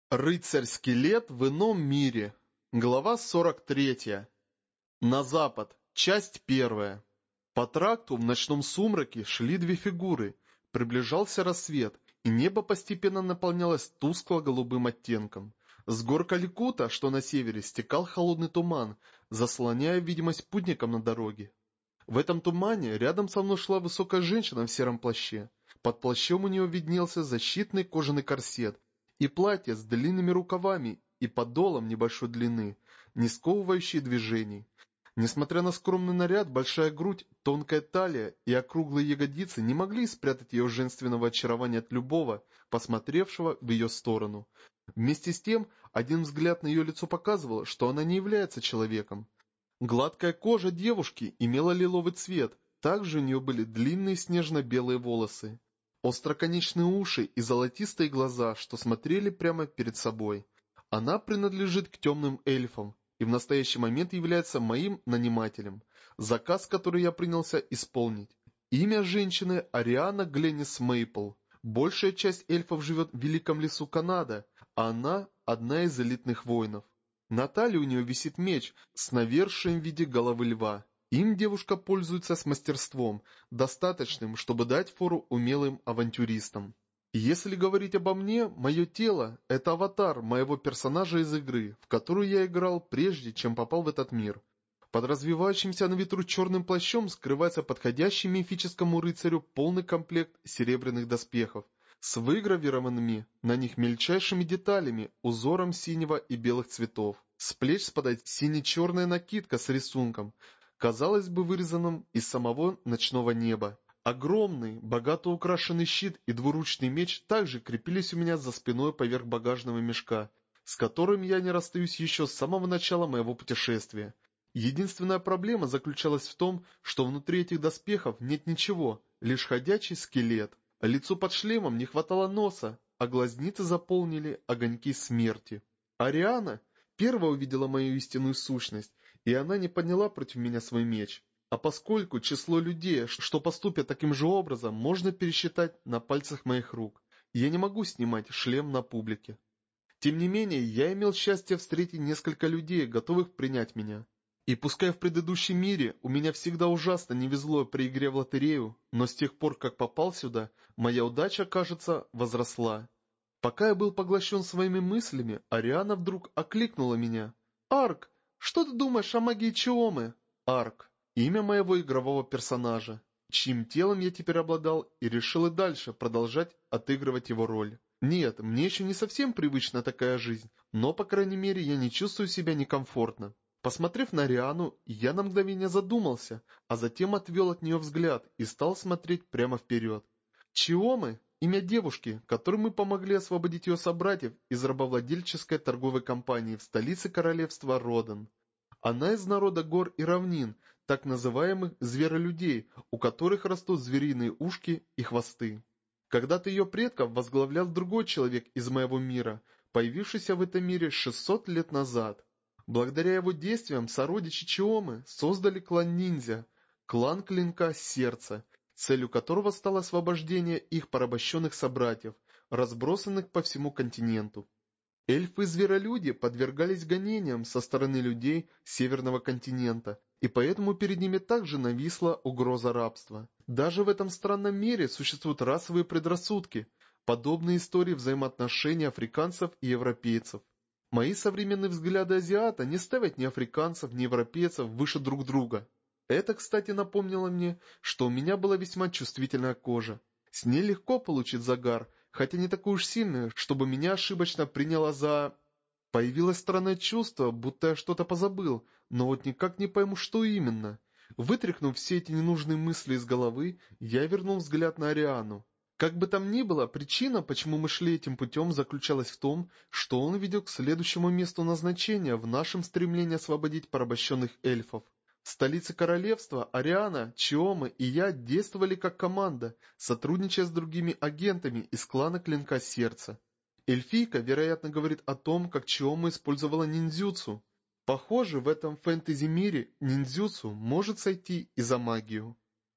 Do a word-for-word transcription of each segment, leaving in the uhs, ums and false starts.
Рыцарь-скелет в ином мире. Глава сорок третья. На запад. Часть первая. По тракту в ночном сумраке шли две фигуры. Приближался рассвет, и небо постепенно наполнялось тускло-голубым оттенком. С гор Каликута, что на севере, стекал холодный туман, заслоняя видимость путникам на дороге. В этом тумане рядом со мной шла высокая женщина в сером плаще. Под плащом у нее виднелся защитный кожаный корсет и платье с длинными рукавами и подолом небольшой длины, не сковывающие движений. Несмотря на скромный наряд, большая грудь, тонкая талия и округлые ягодицы не могли спрятать ее женственного очарования от любого, посмотревшего в ее сторону. Вместе с тем, один взгляд на ее лицо показывал, что она не является человеком. Гладкая кожа девушки имела лиловый цвет, также у нее были длинные снежно-белые волосы, остроконечные уши и золотистые глаза, что смотрели прямо перед собой. Она принадлежит к темным эльфам и в настоящий момент является моим нанимателем, заказ, который я принялся исполнить. Имя женщины Ариана Гленнис Мейпл. Большая часть эльфов живет в Великом лесу Канада, а она одна из элитных воинов. На талии у нее висит меч с навершием в виде головы льва. Им девушка пользуется с мастерством, достаточным, чтобы дать фору умелым авантюристам. Если говорить обо мне, мое тело – это аватар моего персонажа из игры, в которую я играл прежде, чем попал в этот мир. Под развивающимся на ветру черным плащом скрывается подходящий мифическому рыцарю полный комплект серебряных доспехов, с выгравированными на них мельчайшими деталями, узором синего и белых цветов. С плеч спадает сине-черная накидка с рисунком, казалось бы, вырезанным из самого ночного неба. Огромный, богато украшенный щит и двуручный меч также крепились у меня за спиной поверх багажного мешка, с которым я не расстаюсь еще с самого начала моего путешествия. Единственная проблема заключалась в том, что внутри этих доспехов нет ничего, лишь ходячий скелет. Лицу под шлемом не хватало носа, а глазницы заполнили огоньки смерти. Ариана первая увидела мою истинную сущность, и она не подняла против меня свой меч. А поскольку число людей, что поступят таким же образом, можно пересчитать на пальцах моих рук, я не могу снимать шлем на публике. Тем не менее, я имел счастье встретить несколько людей, готовых принять меня. И пускай в предыдущем мире у меня всегда ужасно не везло при игре в лотерею, но с тех пор, как попал сюда, моя удача, кажется, возросла. Пока я был поглощен своими мыслями, Ариана вдруг окликнула меня. «Арк, что ты думаешь о магии Чиомы?» Арк. Имя моего игрового персонажа, чьим телом я теперь обладал и решил и дальше продолжать отыгрывать его роль. Нет, мне еще не совсем привычна такая жизнь, но, по крайней мере, я не чувствую себя некомфортно. Посмотрев на Риану, я на мгновение задумался, а затем отвел от нее взгляд и стал смотреть прямо вперед. Чиомы — имя девушки, которой мы помогли освободить ее собратьев из рабовладельческой торговой компании в столице королевства Родан. Она из народа гор и равнин, так называемых зверолюдей, у которых растут звериные ушки и хвосты. Когда-то ее предков возглавлял другой человек из моего мира, появившийся в этом мире шестьсот лет назад. Благодаря его действиям сородичи Чиомы создали клан ниндзя, клан Клинка Сердца, целью которого стало освобождение их порабощенных собратьев, разбросанных по всему континенту. Эльфы-зверолюди подвергались гонениям со стороны людей Северного континента, и поэтому перед ними также нависла угроза рабства. Даже в этом странном мире существуют расовые предрассудки, подобные истории взаимоотношений африканцев и европейцев. Мои современные взгляды азиата не ставят ни африканцев, ни европейцев выше друг друга. Это, кстати, напомнило мне, что у меня была весьма чувствительная кожа. С ней легко получить загар, хотя не такой уж сильный, чтобы меня ошибочно приняло за... Появилось странное чувство, будто я что-то позабыл, но вот никак не пойму, что именно. Вытряхнув все эти ненужные мысли из головы, я вернул взгляд на Ариану. Как бы там ни было, причина, почему мы шли этим путем, заключалась в том, что он ведет к следующему месту назначения в нашем стремлении освободить порабощенных эльфов. В столице королевства Ариана, Чиома и я действовали как команда, сотрудничая с другими агентами из клана Клинка Сердца. Эльфийка, вероятно, говорит о том, как Чиома использовала ниндзюцу. Похоже, в этом фэнтези-мире ниндзюцу может сойти и за магию.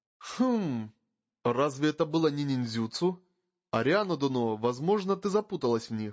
Хм... Разве это было не ниндзюцу? Ариана Донова, возможно, ты запуталась в них.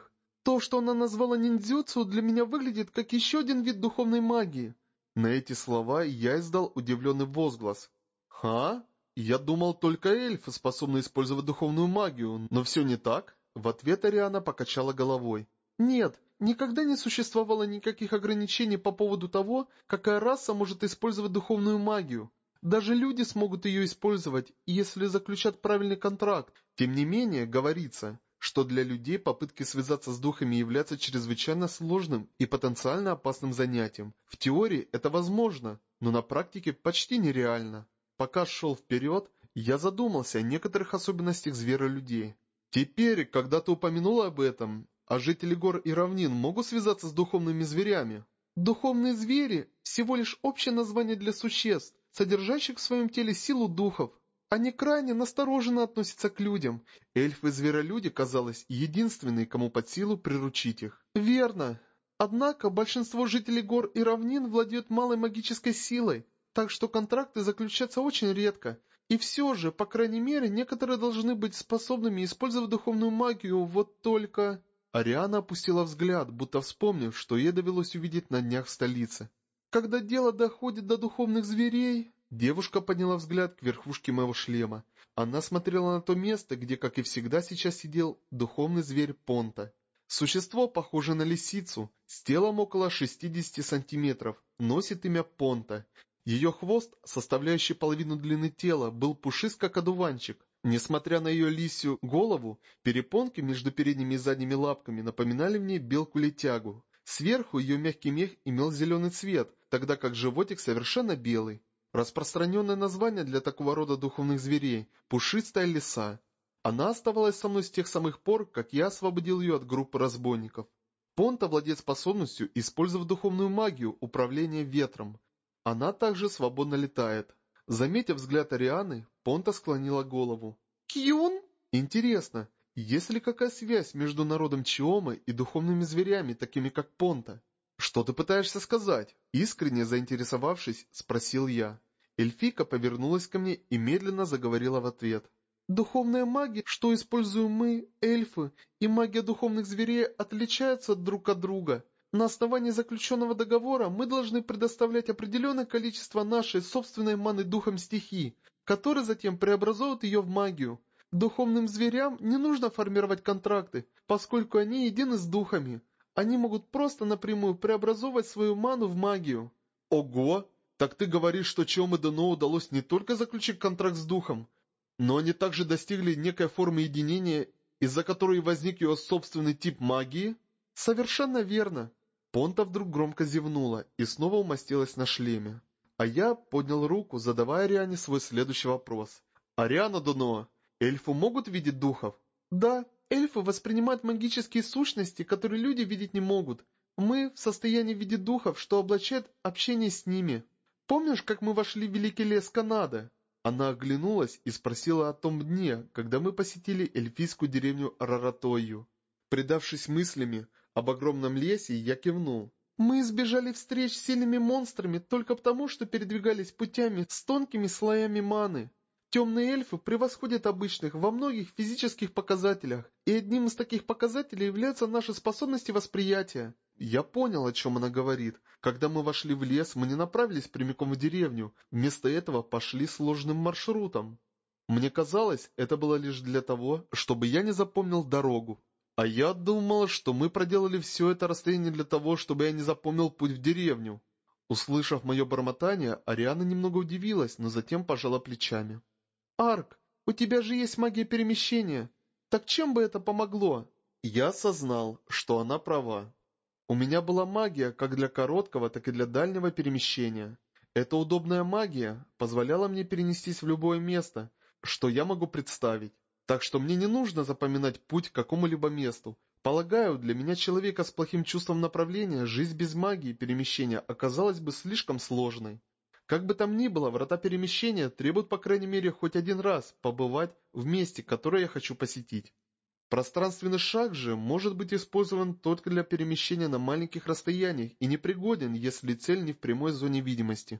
То, что она назвала ниндзюцу, для меня выглядит как еще один вид духовной магии. На эти слова я издал удивленный возглас. «Ха? Я думал, только эльфы способны использовать духовную магию, но все не так?» В ответ Ариана покачала головой. «Нет, никогда не существовало никаких ограничений по поводу того, какая раса может использовать духовную магию. Даже люди смогут ее использовать, если заключат правильный контракт. Тем не менее, говорится, что для людей попытки связаться с духами являются чрезвычайно сложным и потенциально опасным занятием. В теории это возможно, но на практике почти нереально. Пока шел вперед, я задумался о некоторых особенностях зверолюдей. Теперь, когда ты упомянула об этом, а жители гор и равнин могут связаться с духовными зверями? Духовные звери – всего лишь общее название для существ, содержащих в своем теле силу духов. Они крайне настороженно относятся к людям. Эльфы-зверолюди, казалось, единственные, кому под силу приручить их. Верно. Однако большинство жителей гор и равнин владеют малой магической силой, так что контракты заключаются очень редко. И все же, по крайней мере, некоторые должны быть способными использовать духовную магию, вот только... Ариана опустила взгляд, будто вспомнив, что ей довелось увидеть на днях в столице. Когда дело доходит до духовных зверей... Девушка подняла взгляд к верхушке моего шлема. Она смотрела на то место, где, как и всегда, сейчас сидел духовный зверь Понта. Существо, похожее на лисицу, с телом около шестидесяти сантиметров, носит имя Понта. Ее хвост, составляющий половину длины тела, был пушист как одуванчик. Несмотря на ее лисью голову, перепонки между передними и задними лапками напоминали мне белку-летягу. Сверху ее мягкий мех имел зеленый цвет, тогда как животик совершенно белый. Распространенное название для такого рода духовных зверей – пушистая лиса. Она оставалась со мной с тех самых пор, как я освободил ее от группы разбойников. Понта владеет способностью использовать духовную магию управления ветром. Она также свободно летает. Заметив взгляд Арианы, Понта склонила голову. «Кьюн?» Интересно, есть ли какая связь между народом Чиомы и духовными зверями, такими как Понта? «Что ты пытаешься сказать?» Искренне заинтересовавшись, спросил я. Эльфийка повернулась ко мне и медленно заговорила в ответ. «Духовная магия, что используем мы, эльфы, и магия духовных зверей отличаются друг от друга. На основании заключенного договора мы должны предоставлять определенное количество нашей собственной маны духом стихий, которые затем преобразуют ее в магию. Духовным зверям не нужно формировать контракты, поскольку они едины с духами. Они могут просто напрямую преобразовывать свою ману в магию». «Ого! Так ты говоришь, что Чиоме Дэно удалось не только заключить контракт с духом, но они также достигли некой формы единения, из-за которой возник ее собственный тип магии?» «Совершенно верно». Понта вдруг громко зевнула и снова умостилась на шлеме. А я поднял руку, задавая Ариане свой следующий вопрос. «Ариана Дэно, эльфы могут видеть духов?» «Да, эльфы воспринимают магические сущности, которые люди видеть не могут. Мы в состоянии видеть духов, что облачает общение с ними. Помнишь, как мы вошли в Великий лес Канады?» Она оглянулась и спросила о том дне, когда мы посетили эльфийскую деревню Раратою. Предавшись мыслями об огромном лесе, я кивнул. «Мы избежали встреч с сильными монстрами только потому, что передвигались путями с тонкими слоями маны. Темные эльфы превосходят обычных во многих физических показателях, и одним из таких показателей являются наши способности восприятия». Я понял, о чем она говорит. Когда мы вошли в лес, мы не направились прямиком в деревню, вместо этого пошли сложным маршрутом. Мне казалось, это было лишь для того, чтобы я не запомнил дорогу. А я думал, что мы проделали все это расстояние для того, чтобы я не запомнил путь в деревню. Услышав мое бормотание, Ариана немного удивилась, но затем пожала плечами. «Арк, у тебя же есть магия перемещения. Так чем бы это помогло?» Я осознал, что она права. У меня была магия как для короткого, так и для дальнего перемещения. Эта удобная магия позволяла мне перенестись в любое место, что я могу представить. Так что мне не нужно запоминать путь к какому-либо месту. Полагаю, для меня, человека с плохим чувством направления, жизнь без магии перемещения оказалась бы слишком сложной. Как бы там ни было, врата перемещения требуют по крайней мере хоть один раз побывать в месте, которое я хочу посетить. Пространственный шаг же может быть использован только для перемещения на маленьких расстояниях и непригоден, если цель не в прямой зоне видимости.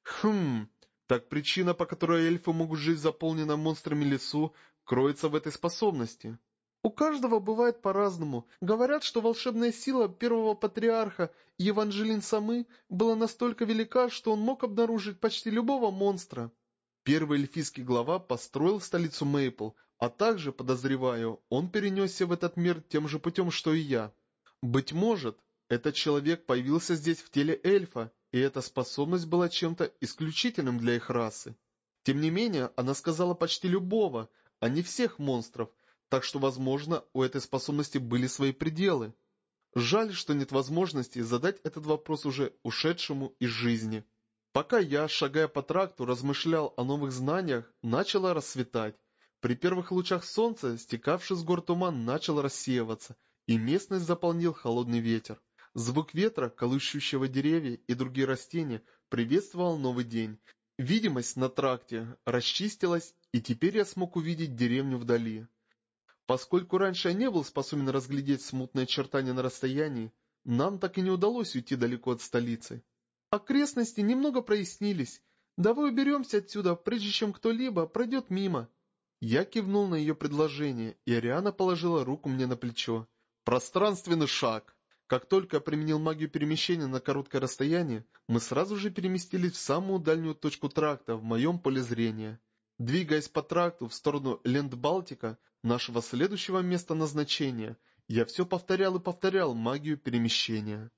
Хм, так причина, по которой эльфы могут жить в заполненном монстрами лесу, кроется в этой способности. У каждого бывает по-разному. Говорят, что волшебная сила первого патриарха Евангелин Самы была настолько велика, что он мог обнаружить почти любого монстра. Первый эльфийский глава построил столицу Мейпл, а также, подозреваю, он перенесся в этот мир тем же путем, что и я. Быть может, этот человек появился здесь в теле эльфа, и эта способность была чем-то исключительным для их расы. Тем не менее, она сказала почти любого, а не всех монстров, так что, возможно, у этой способности были свои пределы. Жаль, что нет возможности задать этот вопрос уже ушедшему из жизни. Пока я, шагая по тракту, размышлял о новых знаниях, начало рассветать. При первых лучах солнца, стекавший с гор туман, начал рассеиваться, и местность заполнил холодный ветер. Звук ветра, колышущего деревья и другие растения, приветствовал новый день. Видимость на тракте расчистилась, и теперь я смог увидеть деревню вдали. Поскольку раньше я не был способен разглядеть смутные очертания на расстоянии, нам так и не удалось уйти далеко от столицы. Окрестности немного прояснились. Давай уберемся отсюда, прежде чем кто-либо пройдет мимо. Я кивнул на ее предложение, и Ариана положила руку мне на плечо. Пространственный шаг. Как только я применил магию перемещения на короткое расстояние, мы сразу же переместились в самую дальнюю точку тракта в моем поле зрения. Двигаясь по тракту в сторону Ленд-Балтика, нашего следующего места назначения, я все повторял и повторял магию перемещения.